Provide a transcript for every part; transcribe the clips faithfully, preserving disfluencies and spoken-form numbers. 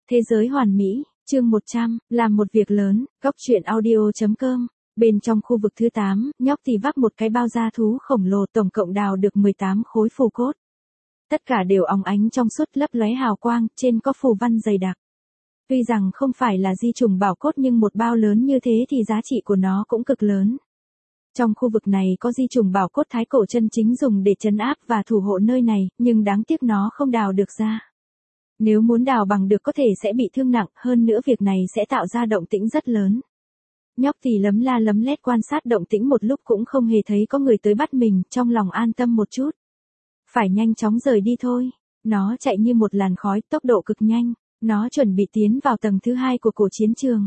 Thế giới hoàn mỹ, chương một trăm, làm một việc lớn, góc truyện audio.com. Bên trong khu vực thứ tám, nhóc thì vác một cái bao da thú khổng lồ, tổng cộng đào được mười tám khối phù cốt. Tất cả đều óng ánh trong suốt, lấp lóe hào quang, trên có phù văn dày đặc. Tuy rằng không phải là di trùng bảo cốt nhưng một bao lớn như thế thì giá trị của nó cũng cực lớn. Trong khu vực này có di trùng bảo cốt thái cổ chân chính dùng để trấn áp và thủ hộ nơi này, nhưng đáng tiếc nó không đào được ra. Nếu muốn đào bằng được có thể sẽ bị thương nặng, hơn nữa việc này sẽ tạo ra động tĩnh rất lớn. Nhóc thì lấm la lấm lét quan sát động tĩnh một lúc cũng không hề thấy có người tới bắt mình, trong lòng an tâm một chút. Phải nhanh chóng rời đi thôi. Nó chạy như một làn khói, tốc độ cực nhanh. Nó chuẩn bị tiến vào tầng thứ hai của cổ chiến trường.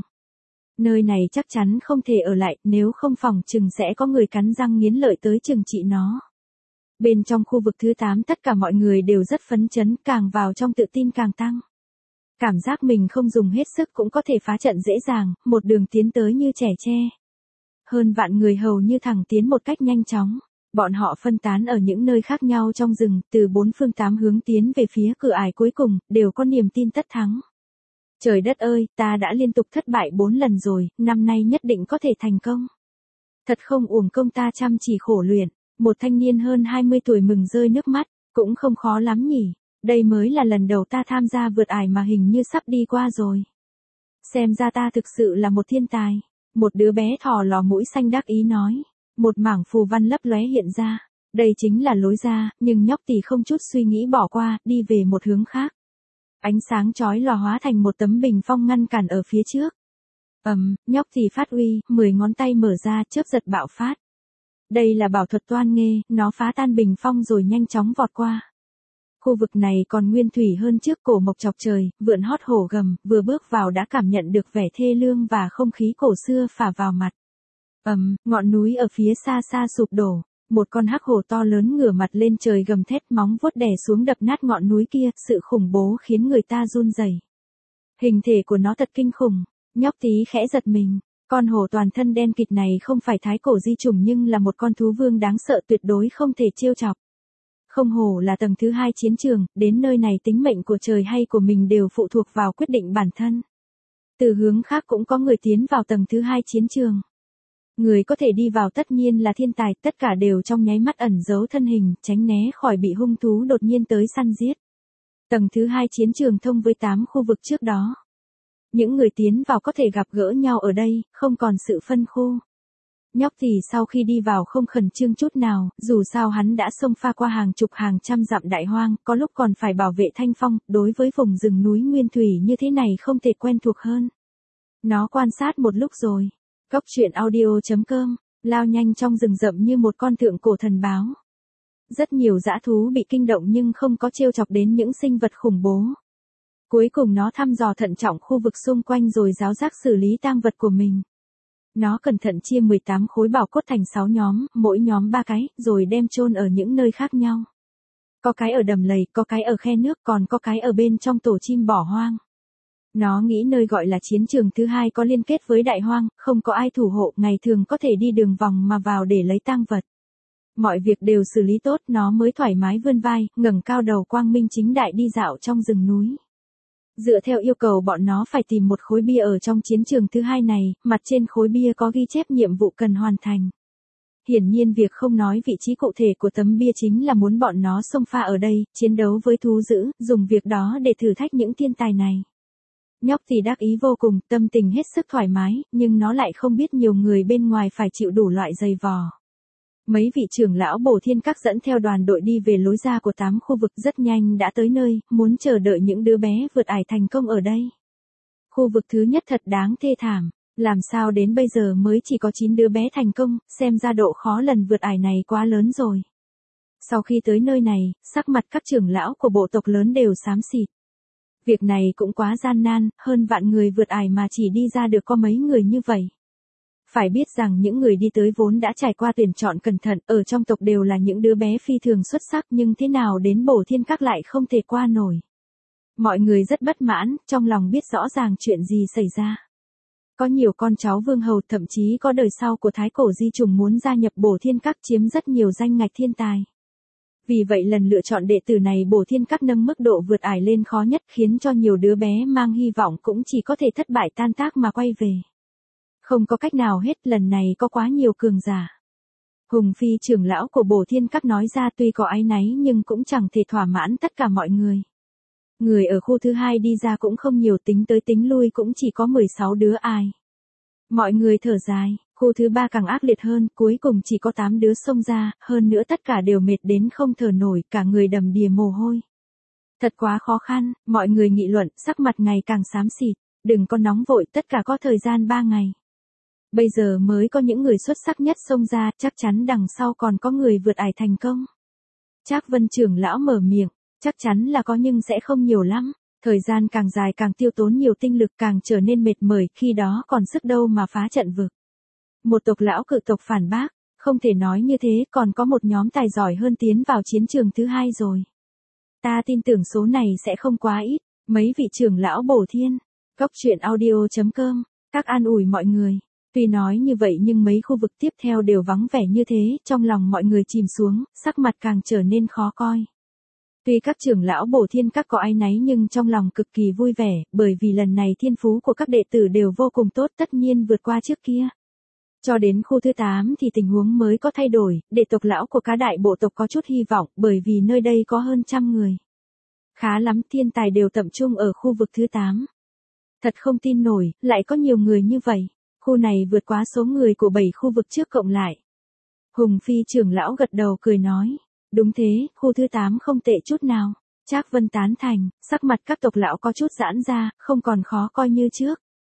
Nơi này chắc chắn không thể ở lại, nếu không phòng chừng sẽ có người cắn răng nghiến lợi tới trừng trị nó. Bên trong khu vực thứ tám tất cả mọi người đều rất phấn chấn, càng vào trong tự tin càng tăng. Cảm giác mình không dùng hết sức cũng có thể phá trận dễ dàng, một đường tiến tới như trẻ tre. Hơn vạn người hầu như thẳng tiến một cách nhanh chóng. Bọn họ phân tán ở những nơi khác nhau trong rừng, từ bốn phương tám hướng tiến về phía cửa ải cuối cùng, đều có niềm tin tất thắng. Trời đất ơi, ta đã liên tục thất bại bốn lần rồi, năm nay nhất định có thể thành công. Thật không uổng công ta chăm chỉ khổ luyện. Một thanh niên hơn hai mươi tuổi mừng rơi nước mắt, cũng không khó lắm nhỉ. Đây mới là lần đầu ta tham gia vượt ải mà hình như sắp đi qua rồi. Xem ra ta thực sự là một thiên tài. Một đứa bé thò lò mũi xanh đắc ý nói. Một mảng phù văn lấp lóe hiện ra. Đây chính là lối ra, nhưng nhóc thì không chút suy nghĩ bỏ qua, đi về một hướng khác. Ánh sáng chói lòa hóa thành một tấm bình phong ngăn cản ở phía trước. Ầm, um, nhóc thì phát uy, mười ngón tay mở ra, chớp giật bạo phát. Đây là bảo thuật toan nghê, nó phá tan bình phong rồi nhanh chóng vọt qua. Khu vực này còn nguyên thủy hơn trước, cổ mộc chọc trời, vượn hót hổ gầm, vừa bước vào đã cảm nhận được vẻ thê lương và không khí cổ xưa phả vào mặt. Ầm, um, ngọn núi ở phía xa xa sụp đổ, một con hắc hổ to lớn ngửa mặt lên trời gầm thét, móng vuốt đè xuống đập nát ngọn núi kia, sự khủng bố khiến người ta run rẩy. Hình thể của nó thật kinh khủng, nhóc tí khẽ giật mình. Con hổ toàn thân đen kịt này không phải thái cổ di chủng nhưng là một con thú vương đáng sợ tuyệt đối không thể trêu chọc. Không hổ là tầng thứ hai chiến trường, đến nơi này tính mệnh của trời hay của mình đều phụ thuộc vào quyết định bản thân. Từ hướng khác cũng có người tiến vào tầng thứ hai chiến trường. Người có thể đi vào tất nhiên là thiên tài, tất cả đều trong nháy mắt ẩn giấu thân hình, tránh né khỏi bị hung thú đột nhiên tới săn giết. Tầng thứ hai chiến trường thông với tám khu vực trước đó. Những người tiến vào có thể gặp gỡ nhau ở đây, không còn sự phân khu. Nhóc thì sau khi đi vào không khẩn trương chút nào, dù sao hắn đã xông pha qua hàng chục hàng trăm dặm đại hoang, có lúc còn phải bảo vệ thanh phong, đối với vùng rừng núi nguyên thủy như thế này không thể quen thuộc hơn. Nó quan sát một lúc rồi. Góc truyện audio.com, lao nhanh trong rừng rậm như một con thượng cổ thần báo. Rất nhiều dã thú bị kinh động nhưng không có trêu chọc đến những sinh vật khủng bố. Cuối cùng nó thăm dò thận trọng khu vực xung quanh rồi ráo rác xử lý tang vật của mình. Nó cẩn thận chia mười tám khối bảo cốt thành sáu nhóm, mỗi nhóm ba cái, rồi đem chôn ở những nơi khác nhau. Có cái ở đầm lầy, có cái ở khe nước, còn có cái ở bên trong tổ chim bỏ hoang. Nó nghĩ nơi gọi là chiến trường thứ hai có liên kết với đại hoang, không có ai thủ hộ, ngày thường có thể đi đường vòng mà vào để lấy tang vật. Mọi việc đều xử lý tốt, nó mới thoải mái vươn vai, ngẩng cao đầu quang minh chính đại đi dạo trong rừng núi. Dựa theo yêu cầu bọn nó phải tìm một khối bia ở trong chiến trường thứ hai này, mặt trên khối bia có ghi chép nhiệm vụ cần hoàn thành. Hiển nhiên việc không nói vị trí cụ thể của tấm bia chính là muốn bọn nó xông pha ở đây, chiến đấu với thú dữ, dùng việc đó để thử thách những thiên tài này. Nhóc thì đắc ý vô cùng, tâm tình hết sức thoải mái, nhưng nó lại không biết nhiều người bên ngoài phải chịu đủ loại dày vò. Mấy vị trưởng lão Bổ Thiên Các dẫn theo đoàn đội đi về lối ra của tám khu vực, rất nhanh đã tới nơi, muốn chờ đợi những đứa bé vượt ải thành công ở đây. Khu vực thứ nhất thật đáng thê thảm, làm sao đến bây giờ mới chỉ có chín đứa bé thành công, xem ra độ khó lần vượt ải này quá lớn rồi. Sau khi tới nơi này, sắc mặt các trưởng lão của bộ tộc lớn đều xám xịt. Việc này cũng quá gian nan, hơn vạn người vượt ải mà chỉ đi ra được có mấy người như vậy. Phải biết rằng những người đi tới vốn đã trải qua tuyển chọn cẩn thận, ở trong tộc đều là những đứa bé phi thường xuất sắc nhưng thế nào đến Bổ Thiên Các lại không thể qua nổi. Mọi người rất bất mãn, trong lòng biết rõ ràng chuyện gì xảy ra. Có nhiều con cháu vương hầu, thậm chí có đời sau của thái cổ di trùng muốn gia nhập Bổ Thiên Các chiếm rất nhiều danh ngạch thiên tài. Vì vậy lần lựa chọn đệ tử này Bổ Thiên Các nâng mức độ vượt ải lên khó nhất, khiến cho nhiều đứa bé mang hy vọng cũng chỉ có thể thất bại tan tác mà quay về. Không có cách nào hết, lần này có quá nhiều cường giả. Hùng Phi trưởng lão của Bổ Thiên Các nói ra tuy có áy náy nhưng cũng chẳng thể thỏa mãn tất cả mọi người. Người ở khu thứ hai đi ra cũng không nhiều, tính tới tính lui cũng chỉ có mười sáu đứa ai. Mọi người thở dài, khu thứ ba càng ác liệt hơn, cuối cùng chỉ có tám đứa xông ra, hơn nữa tất cả đều mệt đến không thở nổi, cả người đầm đìa mồ hôi. Thật quá khó khăn, mọi người nghị luận, sắc mặt ngày càng xám xịt, đừng có nóng vội, tất cả có thời gian ba ngày. Bây giờ mới có những người xuất sắc nhất xông ra, chắc chắn đằng sau còn có người vượt ải thành công. Trác Vân trưởng lão mở miệng, chắc chắn là có nhưng sẽ không nhiều lắm, thời gian càng dài càng tiêu tốn nhiều tinh lực, càng trở nên mệt mỏi, khi đó còn sức đâu mà phá trận vực. Một tộc lão cự tộc phản bác, không thể nói như thế, còn có một nhóm tài giỏi hơn tiến vào chiến trường thứ hai rồi. Ta tin tưởng số này sẽ không quá ít, mấy vị trưởng lão Bổ Thiên. Góc truyện audio chấm com, các an ủi mọi người. Tuy nói như vậy nhưng mấy khu vực tiếp theo đều vắng vẻ như thế, trong lòng mọi người chìm xuống, sắc mặt càng trở nên khó coi. Tuy các trưởng lão Bổ Thiên Các có áy náy nhưng trong lòng cực kỳ vui vẻ, bởi vì lần này thiên phú của các đệ tử đều vô cùng tốt, tất nhiên vượt qua trước kia. Cho đến khu thứ tám thì tình huống mới có thay đổi, đệ tộc lão của cá đại bộ tộc có chút hy vọng, bởi vì nơi đây có hơn trăm người. Khá lắm, thiên tài đều tập trung ở khu vực thứ tám. Thật không tin nổi, lại có nhiều người như vậy. Khu này vượt quá số người của bảy khu vực trước cộng lại. Hùng Phi trưởng lão gật đầu cười nói. Đúng thế, khu thứ tám không tệ chút nào. Trác Vân tán thành, sắc mặt các tộc lão có chút giãn ra, không còn khó coi như trước.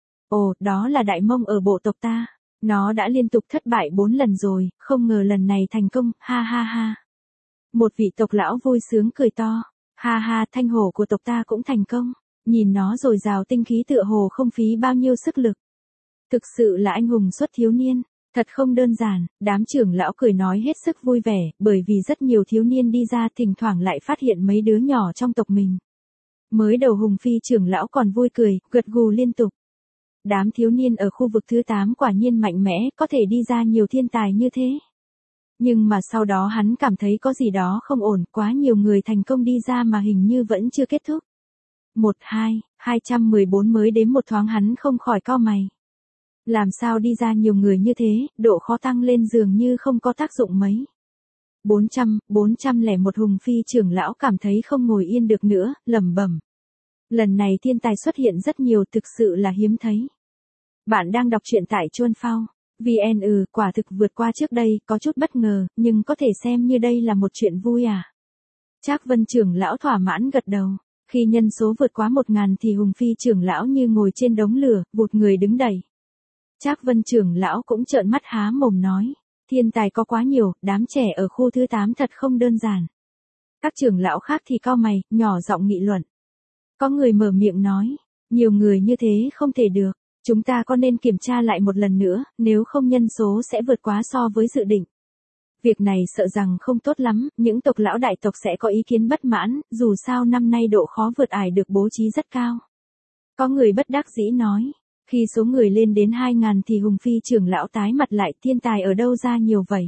Ồ, đó là Đại Mông ở bộ tộc ta. Nó đã liên tục thất bại bốn lần rồi, không ngờ lần này thành công, ha ha ha. Một vị tộc lão vui sướng cười to. Ha ha, thanh hổ của tộc ta cũng thành công. Nhìn nó dồi dào tinh khí tựa hồ không phí bao nhiêu sức lực. Thực sự là anh hùng xuất thiếu niên, thật không đơn giản, đám trưởng lão cười nói hết sức vui vẻ, bởi vì rất nhiều thiếu niên đi ra thỉnh thoảng lại phát hiện mấy đứa nhỏ trong tộc mình. Mới đầu Hùng Phi trưởng lão còn vui cười, gật gù liên tục. Đám thiếu niên ở khu vực thứ tám quả nhiên mạnh mẽ, có thể đi ra nhiều thiên tài như thế. Nhưng mà sau đó hắn cảm thấy có gì đó không ổn, quá nhiều người thành công đi ra mà hình như vẫn chưa kết thúc. Một hai, hai trăm mười bốn mới đến một thoáng hắn không khỏi cau mày. Làm sao đi ra nhiều người như thế, độ khó tăng lên dường như không có tác dụng mấy. bốn trăm, bốn trăm lẻ một Hùng Phi trưởng lão cảm thấy không ngồi yên được nữa, lẩm bẩm. Lần này thiên tài xuất hiện rất nhiều, thực sự là hiếm thấy. Bạn đang đọc truyện tại Chuan Phao. vê en ừ, quả thực vượt qua trước đây, có chút bất ngờ, nhưng có thể xem như đây là một chuyện vui à. Trác Vân trưởng lão thỏa mãn gật đầu. Khi nhân số vượt quá một ngàn thì Hùng Phi trưởng lão như ngồi trên đống lửa, vụt người đứng đẩy. Trác Vân trưởng lão cũng trợn mắt há mồm nói, thiên tài có quá nhiều, đám trẻ ở khu thứ tám thật không đơn giản. Các trưởng lão khác thì cau mày, nhỏ giọng nghị luận. Có người mở miệng nói, nhiều người như thế không thể được, chúng ta có nên kiểm tra lại một lần nữa, nếu không nhân số sẽ vượt quá so với dự định. Việc này sợ rằng không tốt lắm, những tộc lão đại tộc sẽ có ý kiến bất mãn, dù sao năm nay độ khó vượt ải được bố trí rất cao. Có người bất đắc dĩ nói. Khi số người lên đến hai ngàn thì Hùng Phi trưởng lão tái mặt lại, thiên tài ở đâu ra nhiều vậy.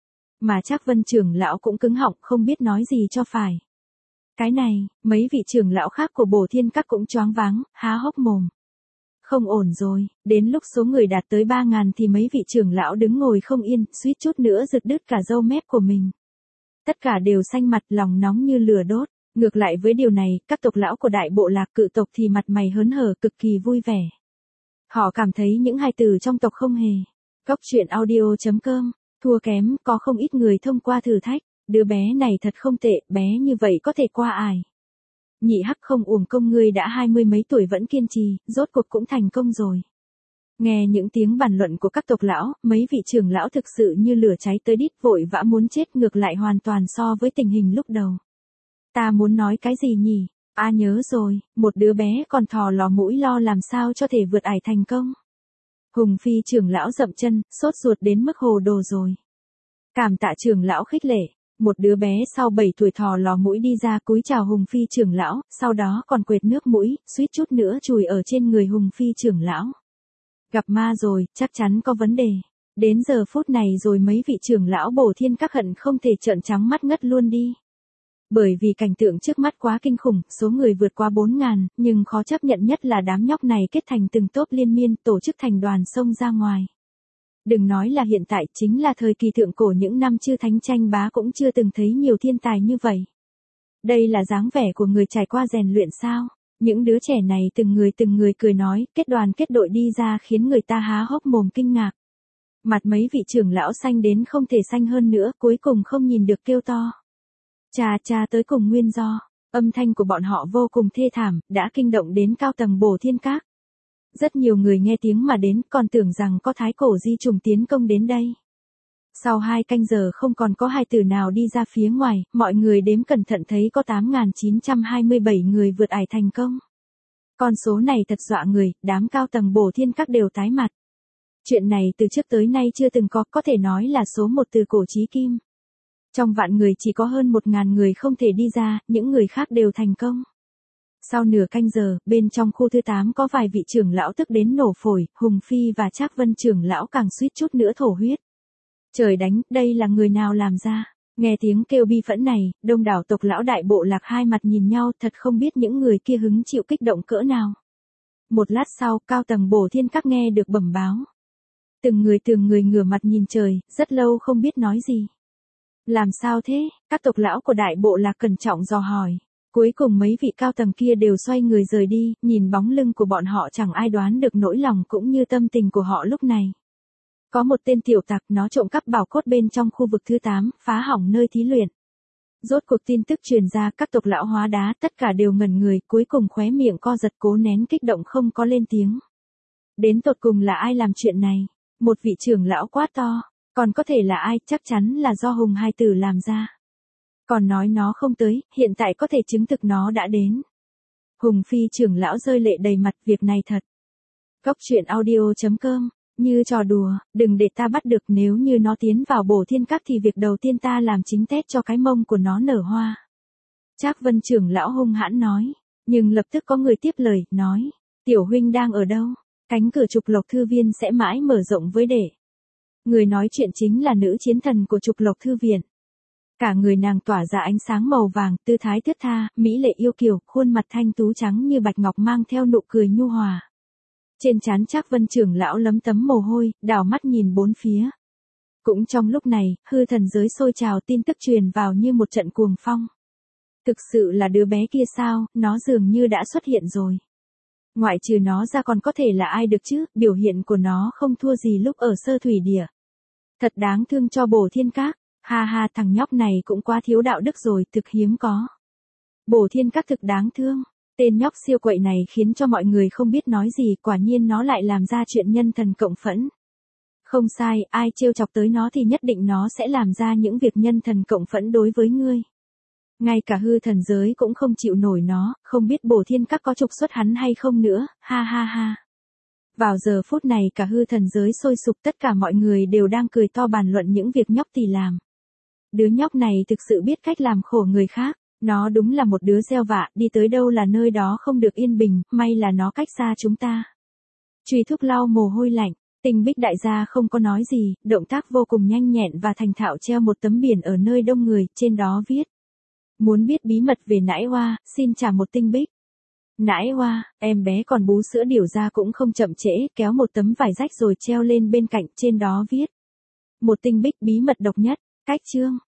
Mà Trác Vân trưởng lão cũng cứng họng không biết nói gì cho phải. Cái này, mấy vị trưởng lão khác của Bổ Thiên Các cũng choáng váng, há hốc mồm. Không ổn rồi, đến lúc số người đạt tới ba ngàn thì mấy vị trưởng lão đứng ngồi không yên, suýt chút nữa giật đứt cả râu mép của mình. Tất cả đều xanh mặt, lòng nóng như lửa đốt. Ngược lại với điều này, các tộc lão của đại bộ lạc cự tộc thì mặt mày hớn hở, cực kỳ vui vẻ. Họ cảm thấy những hài tử trong tộc không hề. Góc truyện audio chấm com, thua kém, có không ít người thông qua thử thách. Đứa bé này thật không tệ, bé như vậy có thể qua ải. Nhị Hắc không uổng công, ngươi đã hai mươi mấy tuổi vẫn kiên trì, rốt cuộc cũng thành công rồi. Nghe những tiếng bàn luận của các tộc lão, mấy vị trưởng lão thực sự như lửa cháy tới đít, vội vã muốn chết, ngược lại hoàn toàn so với tình hình lúc đầu. Ta muốn nói cái gì nhỉ? À nhớ rồi, một đứa bé còn thò lò mũi lo làm sao cho thể vượt ải thành công. Hùng Phi trưởng lão dậm chân, sốt ruột đến mức hồ đồ rồi. Cảm tạ trưởng lão khích lệ, một đứa bé sau bảy tuổi thò lò mũi đi ra cúi chào Hùng Phi trưởng lão, sau đó còn quệt nước mũi, suýt chút nữa chùi ở trên người Hùng Phi trưởng lão. Gặp ma rồi, chắc chắn có vấn đề. Đến giờ phút này rồi mấy vị trưởng lão Bổ Thiên Các hận không thể trợn trắng mắt ngất luôn đi. Bởi vì cảnh tượng trước mắt quá kinh khủng, số người vượt qua bốn ngàn, nhưng khó chấp nhận nhất là đám nhóc này kết thành từng tốp liên miên, tổ chức thành đoàn xông ra ngoài. Đừng nói là hiện tại, chính là thời kỳ thượng cổ những năm chư thánh tranh bá cũng chưa từng thấy nhiều thiên tài như vậy. Đây là dáng vẻ của người trải qua rèn luyện sao? Những đứa trẻ này từng người từng người cười nói, kết đoàn kết đội đi ra khiến người ta há hốc mồm kinh ngạc. Mặt mấy vị trưởng lão xanh đến không thể xanh hơn nữa, cuối cùng không nhìn được kêu to. Chà chà tới cùng nguyên do, âm thanh của bọn họ vô cùng thê thảm, đã kinh động đến cao tầng Bổ Thiên Các. Rất nhiều người nghe tiếng mà đến, còn tưởng rằng có thái cổ di trùng tiến công đến đây. Sau hai canh giờ không còn có hai tử nào đi ra phía ngoài, mọi người đếm cẩn thận thấy có tám nghìn chín trăm hai mươi bảy người vượt ải thành công. Con số này thật dọa người, đám cao tầng Bổ Thiên Các đều tái mặt. Chuyện này từ trước tới nay chưa từng có, có thể nói là số một từ cổ chí kim. Trong vạn người chỉ có hơn một ngàn người không thể đi ra, những người khác đều thành công. Sau nửa canh giờ, bên trong khu thứ tám có vài vị trưởng lão tức đến nổ phổi, Hùng Phi và Trác Vân trưởng lão càng suýt chút nữa thổ huyết. Trời đánh, đây là người nào làm ra? Nghe tiếng kêu bi phẫn này, đông đảo tộc lão Đại Bộ Lạc hai mặt nhìn nhau, thật không biết những người kia hứng chịu kích động cỡ nào. Một lát sau, cao tầng Bổ Thiên Các nghe được bẩm báo. Từng người từng người ngửa mặt nhìn trời, rất lâu không biết nói gì. Làm sao thế? Các tộc lão của Đại Bộ Lạc cẩn trọng dò hỏi. Cuối cùng mấy vị cao tầng kia đều xoay người rời đi, nhìn bóng lưng của bọn họ chẳng ai đoán được nỗi lòng cũng như tâm tình của họ lúc này. Có một tên tiểu tặc, nó trộm cắp bảo cốt bên trong khu vực thứ tám, phá hỏng nơi thí luyện. Rốt cuộc tin tức truyền ra, các tộc lão hóa đá tất cả đều ngẩn người, cuối cùng khóe miệng co giật cố nén kích động không có lên tiếng. Đến tột cùng là ai làm chuyện này? Một vị trưởng lão quát to, còn có thể là ai, chắc chắn là do Hùng hai tử làm ra. Còn nói nó không tới, hiện tại có thể chứng thực nó đã đến. Hùng Phi trưởng lão rơi lệ đầy mặt, việc này thật. Góc truyện audio chấm com, như trò đùa, đừng để ta bắt được, nếu như nó tiến vào Bổ Thiên Các thì việc đầu tiên ta làm chính tét cho cái mông của nó nở hoa. Trác Vân trưởng lão hung hãn nói, nhưng lập tức có người tiếp lời, nói, tiểu huynh đang ở đâu? Cánh cửa Trục Lộc Thư Viên sẽ mãi mở rộng với đệ. Người nói chuyện chính là nữ chiến thần của Trục Lộc Thư Viện. Cả người nàng tỏa ra ánh sáng màu vàng, tư thái thướt tha, mỹ lệ yêu kiều, khuôn mặt thanh tú trắng như bạch ngọc mang theo nụ cười nhu hòa. Trên trán Trác Vân trưởng lão lấm tấm mồ hôi, đảo mắt nhìn bốn phía. Cũng trong lúc này, hư thần giới sôi trào, tin tức truyền vào như một trận cuồng phong. Thực sự là đứa bé kia sao, nó dường như đã xuất hiện rồi. Ngoại trừ nó ra còn có thể là ai được chứ, biểu hiện của nó không thua gì lúc ở Sơ Thủy Địa. Thật đáng thương cho Bổ Thiên Các. Ha ha, thằng nhóc này cũng quá thiếu đạo đức rồi, thực hiếm có. Bổ Thiên Các thực đáng thương. Tên nhóc siêu quậy này khiến cho mọi người không biết nói gì, quả nhiên nó lại làm ra chuyện nhân thần cộng phẫn. Không sai, ai trêu chọc tới nó thì nhất định nó sẽ làm ra những việc nhân thần cộng phẫn đối với ngươi. Ngay cả hư thần giới cũng không chịu nổi nó, không biết Bổ Thiên Các có trục xuất hắn hay không nữa, ha ha ha. Vào giờ phút này cả hư thần giới sôi sục, tất cả mọi người đều đang cười to bàn luận những việc nhóc tỳ làm. Đứa nhóc này thực sự biết cách làm khổ người khác, nó đúng là một đứa gieo vạ, đi tới đâu là nơi đó không được yên bình, may là nó cách xa chúng ta. Truy Thúc lau mồ hôi lạnh, Tinh Bích đại gia không có nói gì, động tác vô cùng nhanh nhẹn và thành thạo treo một tấm biển ở nơi đông người, trên đó viết. Muốn biết bí mật về Nãi Hoa, xin trả một Tinh Bích. Nãi Hoa, em bé còn bú sữa điều ra cũng không chậm trễ, kéo một tấm vải rách rồi treo lên bên cạnh, trên đó viết. Một Tinh Bích bí mật độc nhất, cách chương.